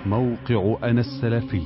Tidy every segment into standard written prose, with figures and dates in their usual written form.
موقع أنا السلفي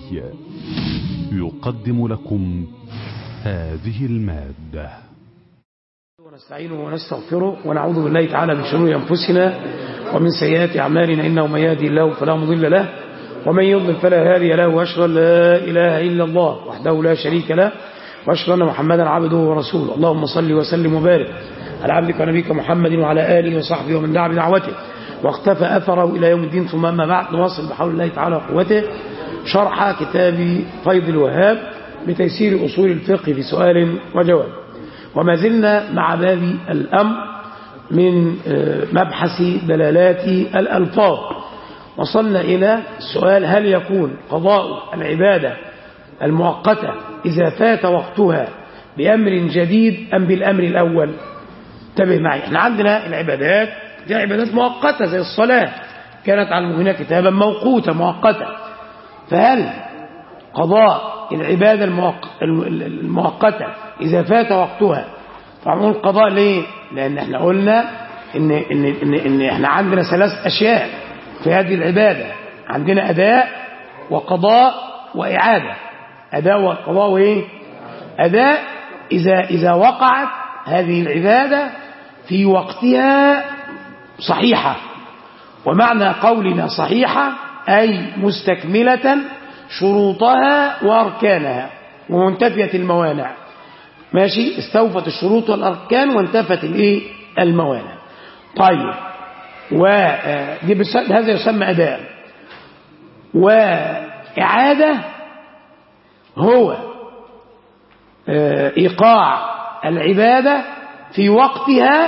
يقدم لكم هذه المادة. ونستعينه ونستغفره ونعوذ بالله تعالى من شرور أنفسنا ومن سيئات أعمالنا، إنه من يهدي الله فلا مضل له ومن يضلل فلا هادي له، وأشهد أن لا إله إلا الله وحده لا شريك له، وأشهد أن محمدا عبده ورسوله. اللهم صل وسلم وبارك على عبدك ونبيك محمد وعلى آله وصحبه ومن دعا بدعوته واقتفى أثره إلى يوم الدين. ثم أما بعد، نواصل بحول الله تعالى وقوته شرح كتاب فيض الوهاب بتيسير أصول الفقه في سؤال وجواب، وما زلنا مع باب الأمر من مبحث دلالات الألفاظ. وصلنا إلى السؤال: هل يكون قضاء العبادة المؤقتة إذا فات وقتها بأمر جديد أم بالأمر الأول؟ انتبه معي، احنا عندنا العبادات دي عبادات مؤقتة زي الصلاة، كانت على المؤمنين كتابا موقوتا مؤقتا. فهل قضاء العبادة المؤقتة إذا فات وقتها، فعمل قضاء ليه؟ لأن احنا قلنا إن احنا عندنا ثلاث أشياء في هذه العبادة، عندنا أداء وقضاء وإعادة. أداء وقضاء وإيه؟ أداء إذا وقعت هذه العبادة في وقتها صحيحة، ومعنى قولنا صحيحة أي مستكملة شروطها وأركانها ومنتفية الموانع. ماشي، استوفت الشروط والأركان وانتفت الموانع. طيب، هذا يسمى أداء. وإعادة هو إيقاع العبادة في وقتها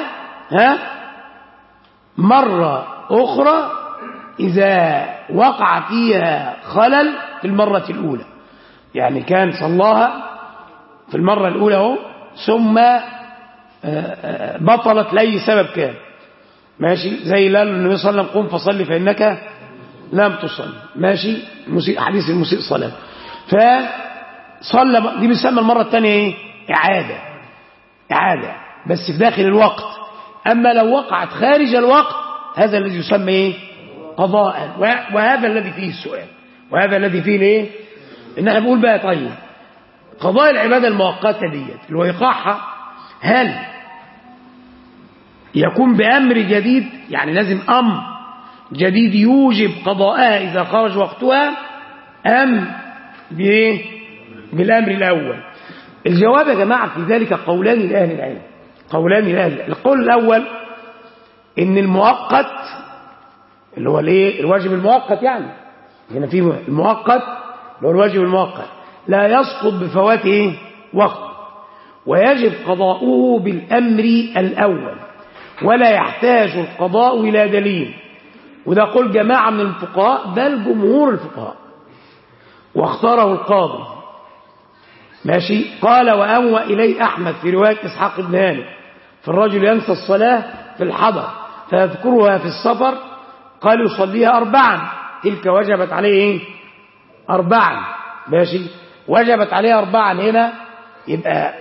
مرة أخرى إذا وقع فيها خلل في المرة الأولى. يعني كان صلاها في المرة الأولى اهو، ثم بطلت لأي سبب كان. ماشي، زي لا النبي صلى الله عليه وسلم: قم فصلي فإنك لم تصلي. ماشي، حديث المسيء صلاة. فصلى، دي بيسمى المرة الثانية ايه؟ إعادة بس في داخل الوقت. أما لو وقعت خارج الوقت، هذا الذي يسمى ايه؟ قضاء. وهذا الذي فيه السؤال، وهذا الذي فيه ايه؟ ان احنا بنقول بقى: طيب، قضاء العبادة المؤقتة ديت اللي هو إيقاعها، هل يكون بأمر جديد؟ يعني لازم أمر جديد يوجب قضاءها إذا خرج وقتها، أم بالأمر الأول؟ الجواب يا جماعة في ذلك قولان لأهل العلم. القول الأول إن المؤقت اللي هو الواجب المؤقت، يعني هنا في المؤقت اللي هو الواجب المؤقت لا يسقط بفوات وقت، ويجب قضاؤه بالأمر الأول، ولا يحتاج القضاء إلى دليل. وده قول جماعة من الفقهاء، بل جمهور الفقهاء، واختاره القاضي. ماشي، قال: وأوى إليه أحمد في رواية إسحاق بن هانئ في الرجل ينسى الصلاة في الحضر فيذكرها في السفر، قال: يصليها 4، تلك وجبت عليه 4. ماشي، وجبت عليه 4 هنا، يبقى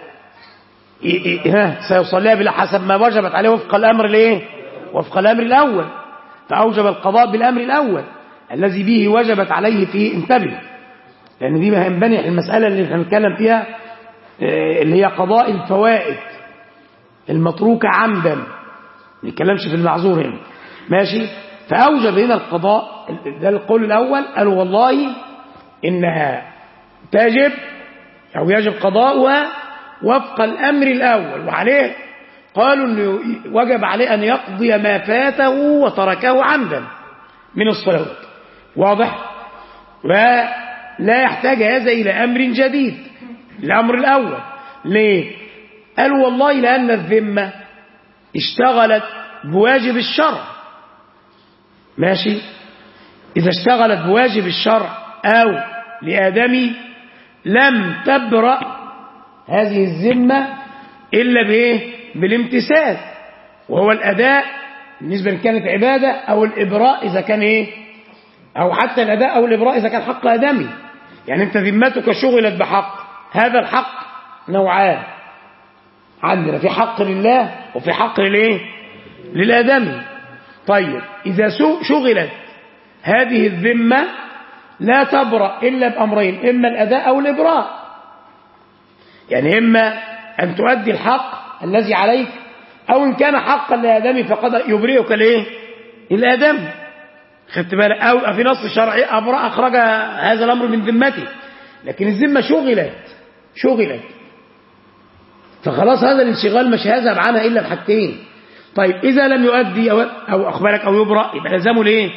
سيصليها بلا حسب ما وجبت عليه وفق الأمر وفق الأمر الأول. فأوجب القضاء بالأمر الأول الذي به وجبت عليه فيه. انتبه، لأن دي هينبني المسألة اللي احنا بنتكلم فيها، اللي هي قضاء الفوائد المتروكة عمدا، ما نتكلمش في المعذور هنا. ماشي، فأوجب هنا القضاء. ده القول الأول، قالوا والله إنها تجب أو يجب قضاؤها وفق الأمر الأول، وعليه قالوا إنه وجب عليه أن يقضي ما فاته وتركه عمدا من الصلوات. واضح؟ ولا يحتاج هذا إلى أمر جديد، الأمر الأول. ليه؟ قالوا والله لأن الذمة اشتغلت بواجب الشرع. ماشي، إذا اشتغلت بواجب الشرع أو لآدمي لم تبرأ هذه الذمة إلا بالامتثال، وهو الأداء بالنسبة كانت عبادة، أو الإبراء إذا كان أو حتى الأداء أو الإبراء إذا كان حق آدمي. يعني أنت ذمتك شغلت بحق، هذا الحق نوعان عندنا، في حق لله وفي حق للآدمي. طيب، إذا شغلت هذه الذمة لا تبرأ إلا بأمرين، إما الأداء أو الإبراء. يعني إما أن تؤدي الحق الذي عليك، أو إن كان حقا لآدمي فقد يبرئك الإيه؟ الآدم. خدت بالك؟ أو في نص شرعي أبرأ أخرج هذا الأمر من ذمته، لكن الذمة شغلت فخلاص هذا الانشغال مش هيذهب عنها إلا بحاجتين. طيب إذا لم يؤدي أو أخبرك أو يبرأ، يبقى لازمه ليه؟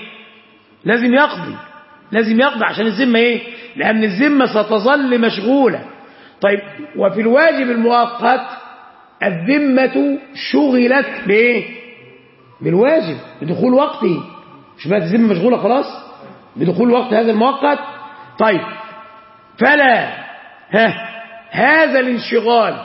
لازم يقضي عشان الذمة إيه؟ لأن الذمة ستظل مشغولة. طيب وفي الواجب المؤقت الذمة شغلت بإيه؟ بالواجب، بدخول وقته. مش بقت الذمة مشغولة خلاص بدخول وقت هذا المؤقت. طيب فلا هذا الانشغال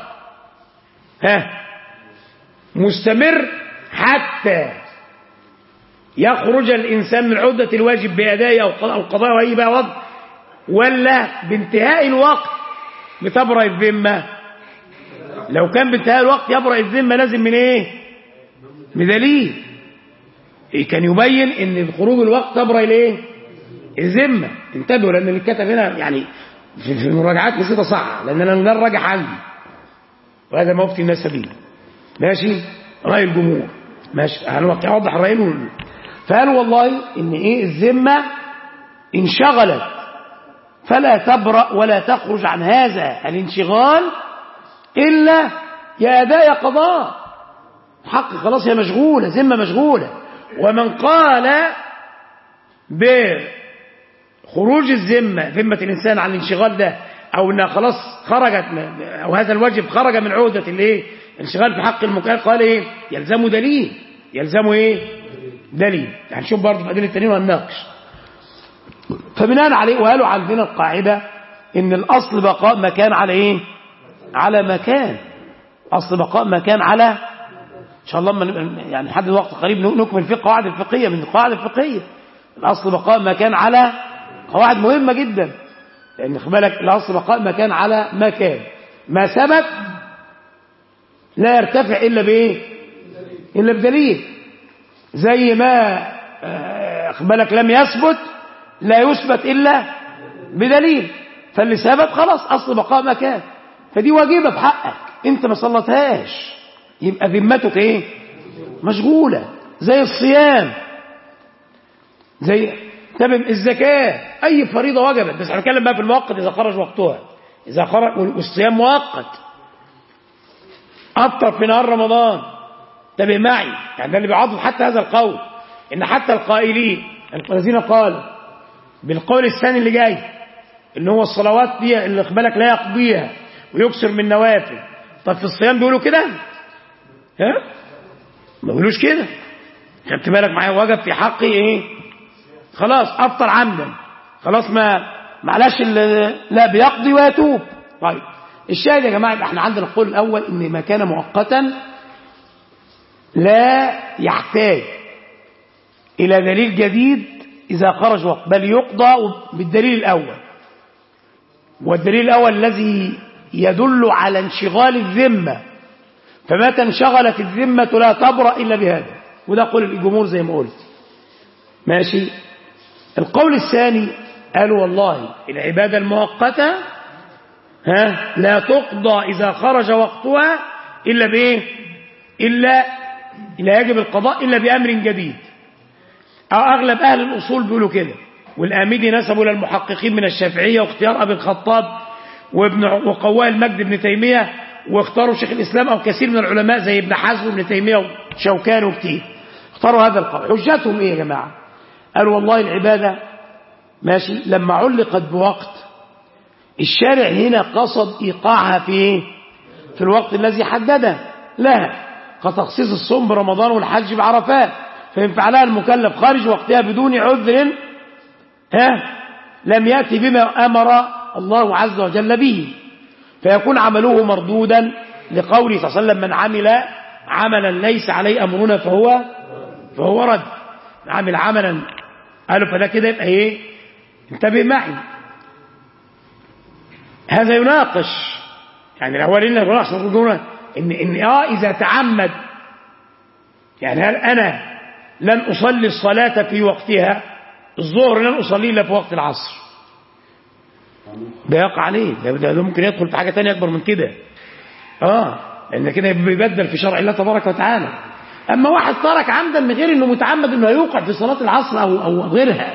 مستمر حتى يخرج الإنسان من عدة الواجب بأداء أو القضاء وأي بقى وضع، ولا بانتهاء الوقت بتبرأ الذمة؟ لو كان بانتهاء الوقت يبرأ الذمة لازم من إيه؟ بدليل. كان يبين ان خروج الوقت تبرأ الايه؟ الذمه. انتبهوا لان اللي كتب هنا يعني في المراجعات بسيطه صح، لان انا ده الراجح عندي وهذا ما افتي الناس به. ماشي؟ راي الجمهور ماشي، هنوضح الرايين. فقالوا والله ان ايه؟ الذمه انشغلت فلا تبرأ ولا تخرج عن هذا الانشغال الا يا اداء يا قضاء. حق خلاص هي مشغوله، ذمه مشغوله. ومن قال بخروج ذمة الإنسان عن الانشغال ده، أو أنها خلاص خرجت أو هذا الواجب خرج من عودة الايه؟ الانشغال في حق المكلف، قال إيه؟ يلزمه دليل. يلزمه إيه؟ دليل. هنشوف برضه في أدلة التانيين وهنناقش. فبناء عليه وقالوا عندنا القاعدة إن الأصل بقاء مكان على إيه؟ على مكان. أصل بقاء مكان على، إن شاء الله يعني لحد وقت قريب نكمل في القواعد الفقهية. من القواعد الفقهية الأصل بقاء مكان على، قواعد مهمة جدا، لأن خد بالك الأصل بقاء مكان على مكان. ما ثبت لا يرتفع إلا بإيه؟ إلا بدليل. زي ما خد بالك لم يثبت لا يثبت إلا بدليل. فاللي ثبت خلاص أصل بقاء مكان، فدي واجبة في حقك، أنت ما صلتهاش يبقى ذمتك ايه؟ مشغولة. زي الصيام، زي الزكاة، اي فريضة وجبت. بس هنتكلم بقى في المؤقت اذا خرج وقتها. اذا خرج، والصيام مؤقت. افطر في نهار رمضان، انتبه معي، يعني ده اللي بيعضد حتى هذا القول، ان حتى القائلين الذين قالوا بالقول الثاني اللي جاي ان هو الصلوات دي اللي خد بالك لا يقضيها ويكسر من نوافل. طب في الصيام بيقولوا كده؟ ما بيقولوش كده. خدت بالك معايا؟ وجب في حقي ايه؟ خلاص افطر عمدا، خلاص ما معلاش لا بيقضي ويتوب. طيب الشاهد يا جماعه، احنا عندنا القول الاول ان ما كان مؤقتا لا يحتاج الى دليل جديد اذا خرج وقت، بل يقضى بالدليل الاول. والدليل الاول الذي يدل على انشغال الذمه، فمتى انشغلت الذمة لا تبرأ إلا بهذا. وده قول الجمهور زي ما قلت. ماشي. القول الثاني قالوا والله العبادة المؤقتة لا تقضى إذا خرج وقتها إلا بإيه؟ إلا يجب القضاء إلا بأمر جديد. أو أغلب أهل الأصول بيقولوا كده، والآمدي نسبوا للمحققين من الشافعية واختيار أبي الخطاب وقواه المجد بن تيمية، واختاروا شيخ الإسلام أو كثير من العلماء زي ابن حزم وابن تيمية وشوكان وكتير، اختاروا هذا القول. حجتهم إيه يا جماعة؟ قالوا والله العبادة ماشي لما علقت بوقت، الشارع هنا قصد إيقاعها في الوقت الذي حدده لها، كتخصيص الصوم برمضان والحج بعرفات. فإن فعلها المكلف خارج وقتها بدون عذر لم يأتي بما أمر الله عز وجل به، فيكون عمله مردودا لقوله صلى الله عليه وسلم: من عمل عملا ليس عليه أمرنا فهو رد. عمل عملا، قالوا فده كده يبقى ايه؟ انتبه معي، هذا يناقش يعني الاولين يقولون ان اذا تعمد، يعني هل انا لن اصلي الصلاه في وقتها، الظهر لن اصلي الا في وقت العصر، ده يقع عليه، ده ممكن يدخل في حاجة تانية أكبر من كده. لأن كده بيبدل في شرع الله تبارك وتعالى. أما واحد ترك عمدا من غير إنه متعمد إنه يوقع في صلاة العصر أو غيرها،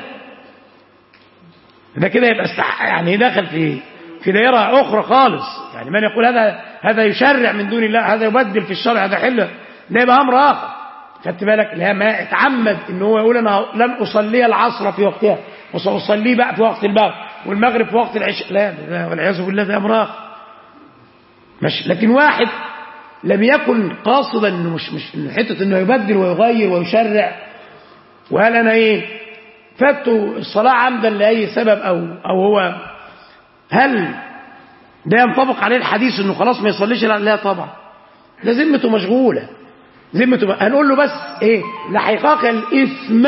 ده كده يبقى يعني دخل في دائرة أخرى خالص. يعني من يقول هذا يشرع من دون الله، هذا يبدل في الشرع، هذا حل، ده يبقى أمر آخر. خدت بالك؟ لا، ما اتعمد إنه هو يقول أنا لن أصلي العصر في وقتها وسأصلي بقى في وقت المغرب والمغرب في وقت العشاء، لا والعياذ بالله ده أمر آخر. مش لكن واحد لم يكن قاصدا إنه مش حتة إنه يبدل ويغير ويشرع، وقال أنا فاتوا الصلاة عمدا لأي سبب أو هو، هل ده ينطبق عليه الحديث إنه خلاص ما يصليش؟ لا طبعا، ده ذمته مشغولة، هنقول له بس لحقاق الإثم.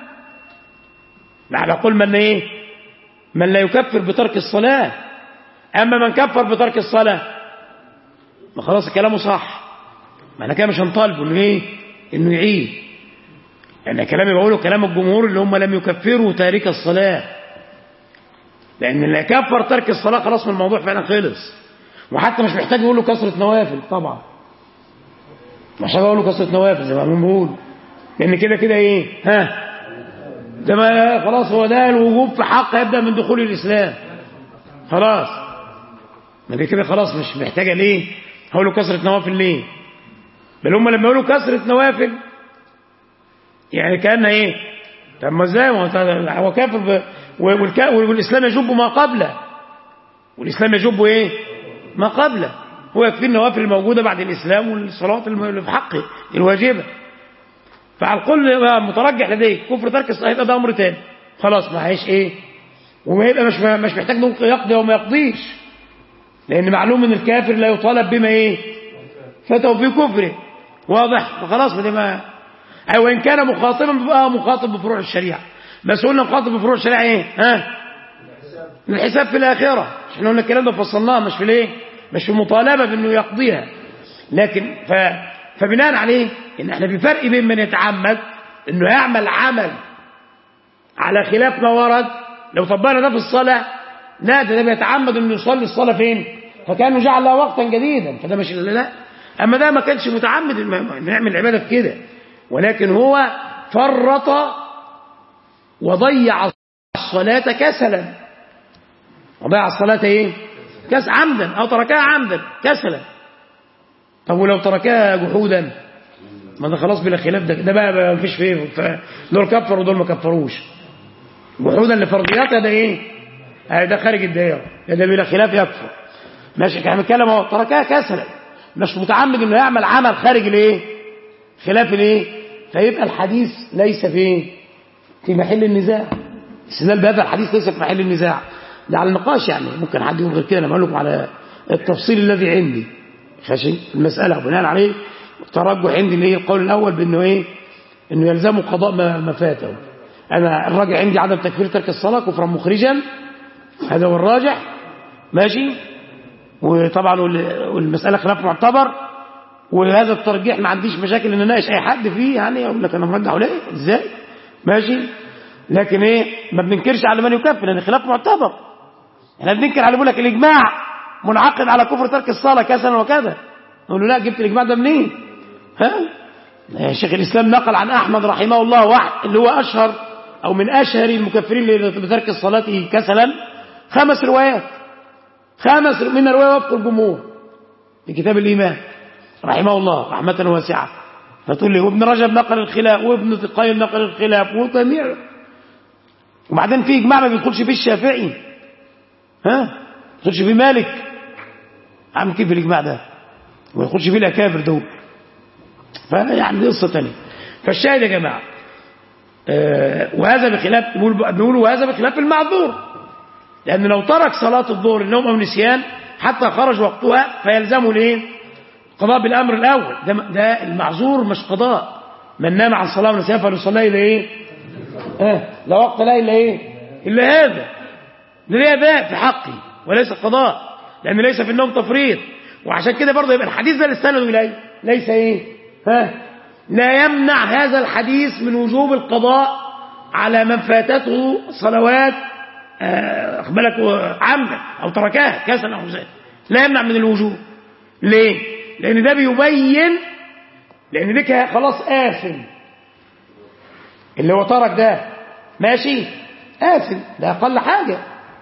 لا نقول من لا يكفر بترك الصلاة. أما من كفر بترك الصلاة ما خلاص كلامه صح، ما احنا كده مش هنطالبه إنه يعيد. يعني كلامي بقوله كلام الجمهور اللي هم لم يكفروا تارك الصلاة، لأن اللي كفر ترك الصلاة خلاص من الموضوع فعلا خلص. وحتى مش محتاج يقول له كثرة نوافل، طبعا مش محتاج يقول له كثرة نوافل زي ما بنقول، لأن كده ده ما خلاص هو ده الوجوب في حق يبدأ من دخول الإسلام خلاص. ما كده خلاص مش محتاجة ليه هقول له كثرة نوافل ليه؟ بل هم لما يقولوا كثرة نوافل يعني كأن طب ما ازاي هو كافر والإسلام يجب ما قبله، والإسلام يجب ما قبله. هو يكفي النوافل الموجودة بعد الإسلام والصلوات اللي في حقه الواجبة. فعلى الكل مترجح لديه كفر ترك الصلاة، يبقى ده أمر تاني خلاص ما هيش ويبقى مش محتاج نقول يقضي وما يقضيش، لأن معلوم ان الكافر لا يطالب بما فتوا في كفره، واضح؟ فخلاص ما وإن كان مخاطبا بقى مخاطب بفروع الشريعة، بس قلنا مخاطب بفروع الشريعة الحساب في الآخرة. احنا قلنا الكلام ده فصلناه، مش في المطالبة بأنه يقضيها. لكن فبناء عليه ان احنا في فرق بين من يتعمد انه يعمل عمل على خلاف ما ورد. لو طبقنا ده في الصلاة، لا ده بيتعمد انه يصلي الصلاة فين؟ فكانه جعل لها وقتا جديدا، فده مش لا. اما ده ما كانش متعمد انه يعمل العبادة في كده، ولكن هو فرط وضيع الصلاة كسلا، وضيع الصلاة عمدا او تركها عمدا كسلا. طب ولو تركها جحودا ما ده خلاص بلا خلاف، ده بقى ما فيش فيه، دول كفروا ودول ما كفروش. جحودا لفرضياتها ده خارج الدائره، ده بلا خلاف يكفر. ماشي، احنا بنتكلم اهو تركها كسلا، مش متعمد انه يعمل عمل خارج خلاف فيبقى الحديث ليس في محل النزاع. استدلال بهذا الحديث ليس في محل النزاع، ده على النقاش. يعني ممكن حد يقول غير كده، انا بقول لكم على التفصيل الذي عندي خشي المسألة، وبناء عليه الترجح عندي اللي هي القول الأول بأنه إنه يلزمه قضاء ما فاته. أنا الراجع عندي عدم تكفير ترك الصلاة كفرا مخرجا، هذا هو الراجح. ماشي، وطبعا والمسألة خلاف معتبر، وهذا الترجيح ما عنديش مشاكل إن اناقش أي حد فيه، يعني أقول لك أنا مرجح ولا إزاي. ماشي، لكن ما بننكرش على من يكفر لأن خلاف معتبر. احنا بننكر على بيقول لك الإجماع منعقد على كفر ترك الصلاة كسلا وكذا، نقول له لا، جبت الإجماع ده منين؟ شيخ الإسلام نقل عن أحمد رحمه الله واحد اللي هو أشهر أو من أشهر المكفرين بترك الصلاة كسلا 5 روايات، 5 من الرواية وفق الجمهور في كتاب الإيمان رحمه الله رحمة واسعة. فتقول لي وابن رجب نقل الخلاف، وابن القيم نقل الخلاف، وجميع، وبعدين في إجماع ما بيدخلش فيه الشافعي، ما بيدخلش فيه مالك، عم كيف الإجماع ده وما يدخلش فيه الأكابر دول. فيعني دي قصة تانية. فالشاهد يا جماعة وهذا بخلاف، بيقولوا وهذا بخلاف المعذور، لأن لو ترك صلاة الظهر النوم أو نسيان حتى خرج وقتها فيلزمه قضاء بالأمر الأول. ده المعذور مش قضاء. من نام عن صلاة ونسيان فليصلي إلا لا وقت لا إلا هذا، ده أداء في حقي وليس قضاء، لأن ليس في النوم تفريط. وعشان كده برضه يبقى الحديث ده اللي استندوا إليه ليس لا يمنع هذا الحديث من وجوب القضاء على من فاتته صلوات أخبرك عمدا أو تركها كسلا أو زاد لا يمنع من الوجوب. ليه؟ لأن ده بيبين، لأن ده خلاص آثم، اللي هو ترك ده ماشي آثم، ده أقل حاجة،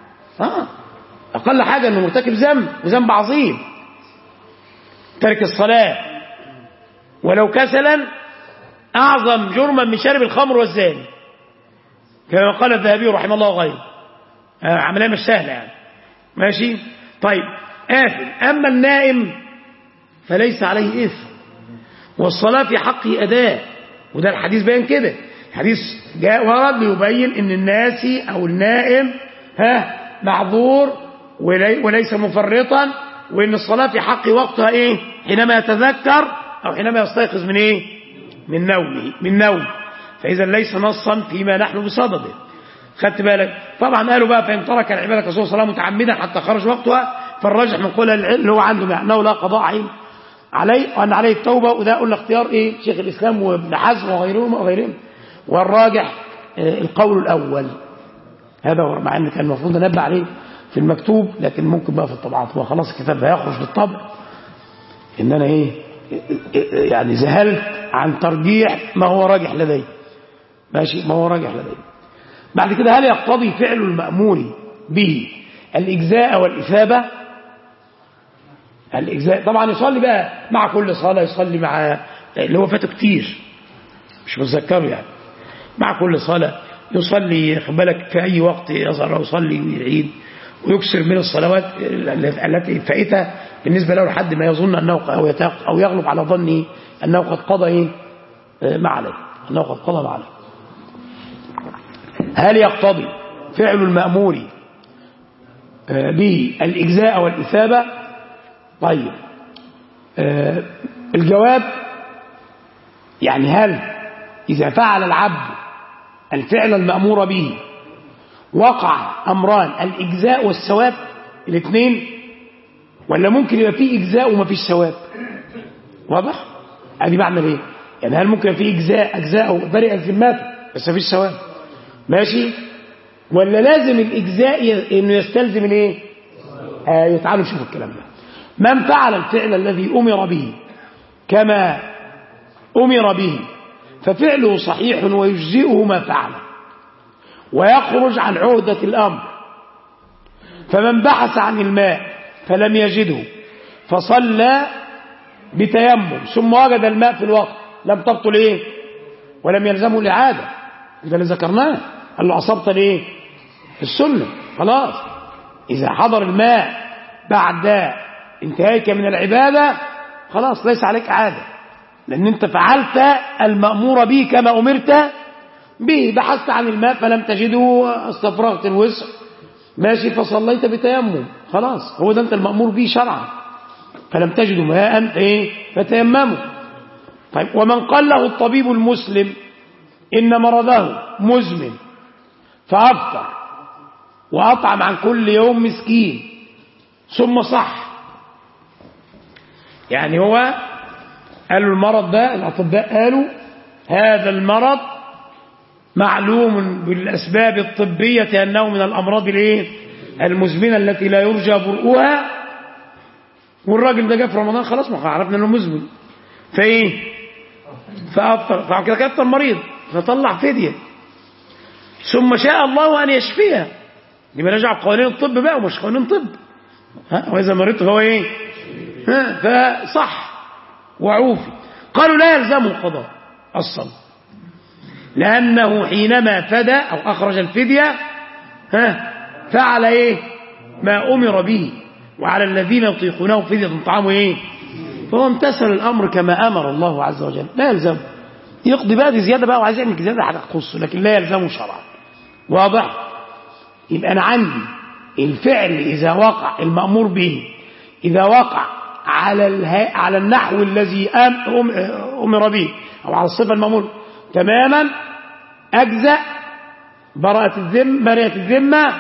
أقل حاجة أنه مرتكب ذنب وذنب عظيم، ترك الصلاة ولو كسلا أعظم جرما من شارب الخمر والزاني، كما قال الذهبي رحمه الله وغيره. عملية مش سهلة يعني، ماشي. طيب آثم. أما النائم فليس عليه إثم، والصلاة في حقه أداء، وده الحديث بيان كده. الحديث جاء ورد ليبين ان الناسي او النائم معذور وليس مفرطا، وان الصلاة في حق وقتها ايه؟ حينما يتذكر او حينما يستيقظ من ايه؟ من نوم. فاذا ليس نصا فيما نحن بصدده. خدت بالك؟ طبعا قالوا بقى فان ترك العبادة كسوء صلاة متعمدا حتى خرج وقتها، فالراجح من قول العلم اللي هو عنده انه لا قضاء عليه وان عليه التوبة. وده قلنا اختيار ايه؟ شيخ الاسلام وابن حزم وغيرهم. والراجح القول الأول، هذا هو، مع أن كان المفروض ننبه عليه في المكتوب، لكن ممكن بقى في الطبعات، وخلاص الكتاب هيخرج بالطبع إن أنا إيه يعني ذهلت عن ترجيح ما هو راجح لدي، ماشي، ما هو راجح لدي. بعد كده هل يقتضي فعل المأمور به الإجزاء والإثابة؟ الإجزاء طبعا يصلي بقى مع كل صلاة، يصلي مع اللي هو فاته كتير مش متذكره يعني، مع كل صلاة يصلي، خد بالك، في أي وقت يظهر يصلي ويعيد ويكسر من الصلوات التي فائتة بالنسبة له لحد ما يظن أنه أو يغلب على ظنه أنه قد قضى ما عليه، أنه قد قضى ما عليه. هل يقتضي فعل المأمور به الإجزاء والإثابة؟ طيب الجواب يعني هل إذا فعل العبد الفعل المأمور به وقع أمران، الإجزاء والثواب الاثنين، ولا ممكن يبقى فيه إجزاء وما فيش ثواب؟ واضح؟ هذه معنى ليه؟ يعني هل ممكن فيه أجزاء برئ الذمات بس ما فيش ثواب؟ ماشي؟ ولا لازم الإجزاء إنه يستلزم الإيه؟ تعالوا نشوف الكلام ده. من فعل الفعل الذي أمر به كما أمر به ففعله صحيح ويجزئه ما فعله ويخرج عن عهدة الأمر. فمن بحث عن الماء فلم يجده فصلى بتيمم ثم وجد الماء في الوقت، لم تبطل ايه؟ ولم يلزمه الإعادة. إذا اللي ذكرناه قال له أصبت ليه؟ السنة. خلاص إذا حضر الماء بعد انتهائك من العبادة خلاص ليس عليك إعادة، لأن أنت فعلت المأمور به كما أمرت به. بحثت عن الماء فلم تجده، استفرغت الوسع، ماشي، فصليت بتيمم، خلاص هو ده أنت المأمور به شرعا. فلم تجدوا ماء فتيمموا. طيب ومن قال له الطبيب المسلم إن مرضه مزمن فأفطر وأطعم عن كل يوم مسكين ثم صح، يعني هو قالوا المرض ده، الأطباء قالوا هذا المرض معلوم بالأسباب الطبية أنه من الأمراض المزمنة التي لا يرجى برؤها، والراجل ده جاء في رمضان خلاص ما عرفنا أنه مزمن، فأفطر، فكده كفر المريض فطلع فدية، ثم شاء الله أن يشفيها. دي بنرجع قوانين الطب بقى ومش قوانين طب، وإذا مريض فهو فصح وعوفي. قالوا لا يلزمه قضاء الصوم، لأنه حينما فدى أو أخرج الفدية فعل ما أمر به، وعلى الذين يطيقونه فدية طعام فهو امتثل الأمر كما أمر الله عز وجل، لا يلزم يقضي بقى دي زيادة بقى، وعايز يعمل زيادة هتخصه، لكن لا يلزمه شرعا. واضح؟ يبقى أنا عندي الفعل إذا وقع المأمور به إذا وقع على النحو الذي أمر به أو على الصفة المأمور تماما أجزأ، براءة الذمة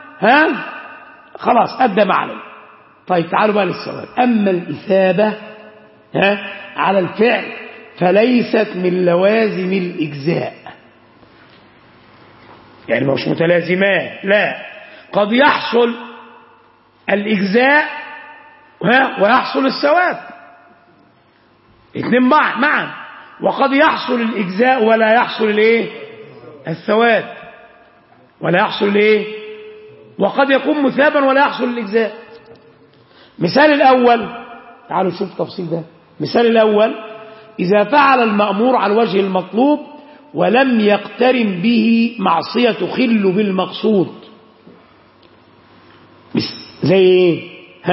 خلاص أدى ما عليه. طيب تعالوا بقى للثواب. أما الإثابة على الفعل فليست من لوازم الإجزاء، يعني مش متلازمات، لا، قد يحصل الإجزاء ويحصل الثواب، اثنين معا. وقد يحصل الإجزاء ولا يحصل الايه الثواب، ولا يحصل الايه، وقد يكون مثابا ولا يحصل الإجزاء. مثال الأول، تعالوا نشوف تفصيل ده. مثال الأول: إذا فعل المأمور على الوجه المطلوب ولم يقترن به معصية تخل بالمقصود. زي ايه؟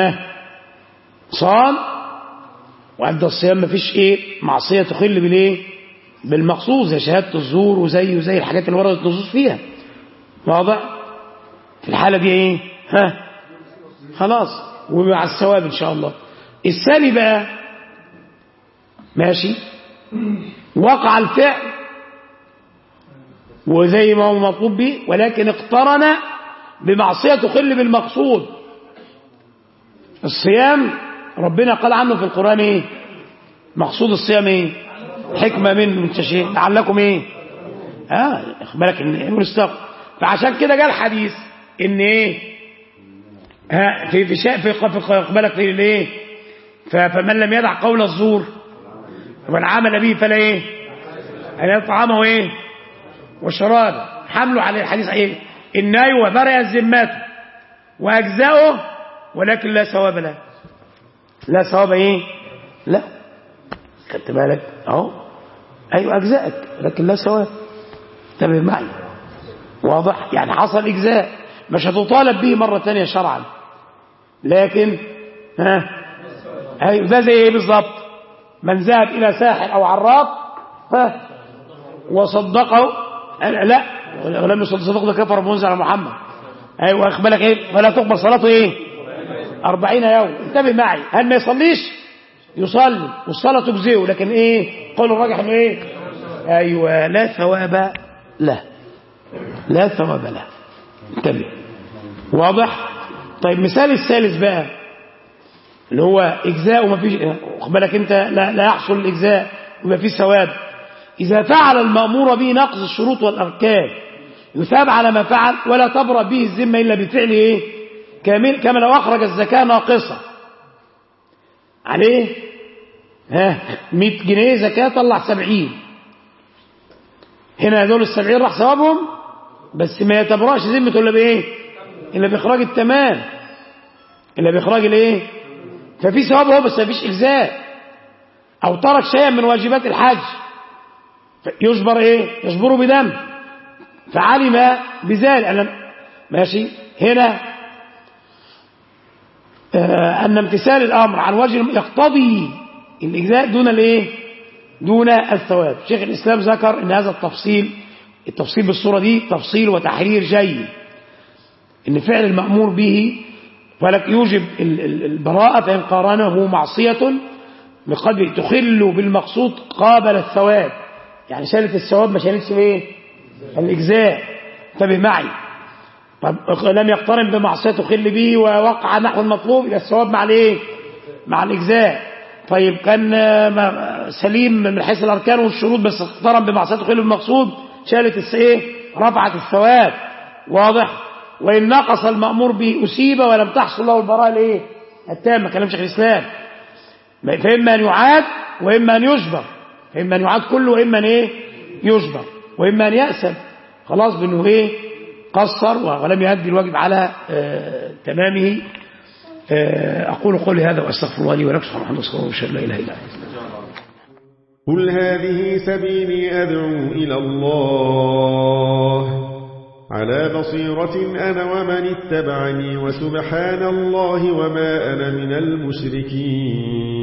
صام وعند الصيام مفيش ايه معصية تخل بالايه بالمقصود، زي شهادة الزور وزي الحاجات اللي وردت نصوص فيها. واضح؟ في الحالة دي ايه؟ خلاص، ومع الثواب ان شاء الله. الثاني بقى ماشي، وقع الفعل وزي ما هو مطلوب به ولكن اقترن بمعصية تخل بالمقصود. الصيام ربنا قال عنه في القرآن ايه؟ مقصود الصيام ايه؟ حكمة منه من تشريع لعلكم ايه؟ اخبرك ان مستقبل. فعشان كده جاء الحديث ان ايه؟ في اقبلك في الايه؟ فمن لم يدع قول الزور والعمل به فلا ايه؟ ان طعامه ايه؟ وشرابه. حمله على الحديث ايه؟ النهي وبرئ الذمات واجزاؤه ولكن لا ثواب له. لا ثواب ايه؟ لا، خدت بالك اهو؟ ايوه اجزائك لكن لا ثواب. انتبه معي. واضح؟ يعني حصل اجزاء مش هتطالب به مره ثانيه شرعا، لكن ايوه ده زي ايه بالظبط؟ من ذهب الى ساحر او عراف وصدقه لا ولم يصدق ده كفر بمنزل على محمد. ايوه اخبرك ايه؟ ولا تقبل صلاته ايه؟ 40 يوم. انتبه معي. هل ما يصليش؟ يصلي والصلاه تجزئه، لكن ايه؟ قول الراجح انه ايه؟ ايوه لا ثواب له. لا ثواب له. انتبه. واضح؟ طيب مثال الثالث بقى اللي هو اجزاء وما فيش، خد بالك انت، لا يحصل الاجزاء وما فيش ثواب. اذا فعل المأمور به نقض الشروط والاركان يثاب على ما فعل ولا تبرأ به الذمه الا بفعل ايه؟ كامل، كما لو اخرج الزكاه ناقصه عليه 100 جنيه زكاه طلع 70. هنا دول ال70 راح ثوابهم، بس ما يتبرأش ذمته الا بايه؟ الا باخراج التمام، الا باخراج الايه؟ ففي ثواب هو بس ما فيش اجزاء. او ترك شيئا من واجبات الحج يجبر ايه؟ يجبره بدم. فعلم بذلك ماشي. هنا ان امتثال الامر عن وجه يقتضي الاجزاء دون الايه؟ دون الثواب. شيخ الاسلام ذكر ان هذا التفصيل بالصوره دي تفصيل وتحرير جيد، ان فعل المأمور به ولك يوجب البراءة، فإن قارنه معصية بقدر تخل بالمقصود قابل الثواب. يعني شالت الثواب ما شالتش ايه؟ الإجزاء. انتبه معي. طب لم يقترن بمعصية تخل به ووقع نحو المطلوب، يبقى الثواب مع الايه؟ مع الإجزاء. طيب كان سليم من حيث الأركان والشروط بس اقترن بمعصية تخل بالمقصود، شالت ايه؟ رفعت الثواب. واضح؟ وإن نقص المأمور به أصيب ولم تحصل له البراءة الايه؟ التامة. كلام شيخ الإسلام. فإما أن يعاد وإما أن يجبر، فإما أن يعاد كله وإما أن ايه؟ يجبر، وإما أن يأسب خلاص بأنه ايه؟ قصر ولم يؤدي الواجب على تمامه. أقول قولي هذا وأستغفر الله لي ولكم سبحانه وتعالى وأشهد أن لا إله إلا الله. قل هذه سبيلي أدعو إلى الله على بصيرة أنا ومن اتبعني وسبحان الله وما أنا من المشركين.